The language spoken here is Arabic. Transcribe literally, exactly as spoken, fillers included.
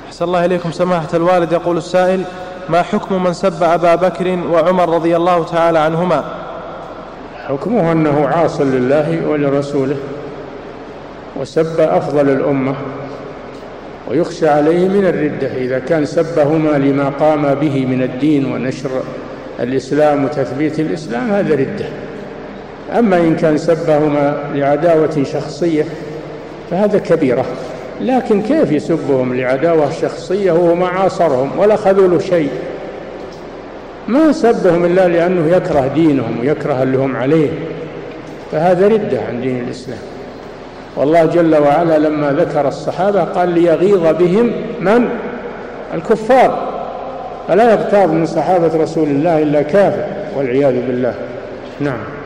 أحسن الله إليكم سماحة الوالد. يقول السائل: ما حكم من سب أبا بكر وعمر رضي الله تعالى عنهما؟ حكمه أنه عاص لله ولرسوله وسب أفضل الأمة، ويخشى عليه من الردة إذا كان سبهما لما قام به من الدين ونشر الإسلام وتثبيت الإسلام، هذا ردة. أما إن كان سبهما لعداوة شخصية فهذا كبيرة. لكن كيف يسبهم لعداوة شخصية وهو ما عاصرهم ولا خذوا له شيء؟ ما سبهم إلا لأنه يكره دينهم ويكره اللي هم عليه، فهذا ردة عن دين الإسلام. والله جل وعلا لما ذكر الصحابة قال ليغيظ بهم من؟ الكفار، فلا يغتاظ من صحابة رسول الله إلا كافر والعياذ بالله. نعم.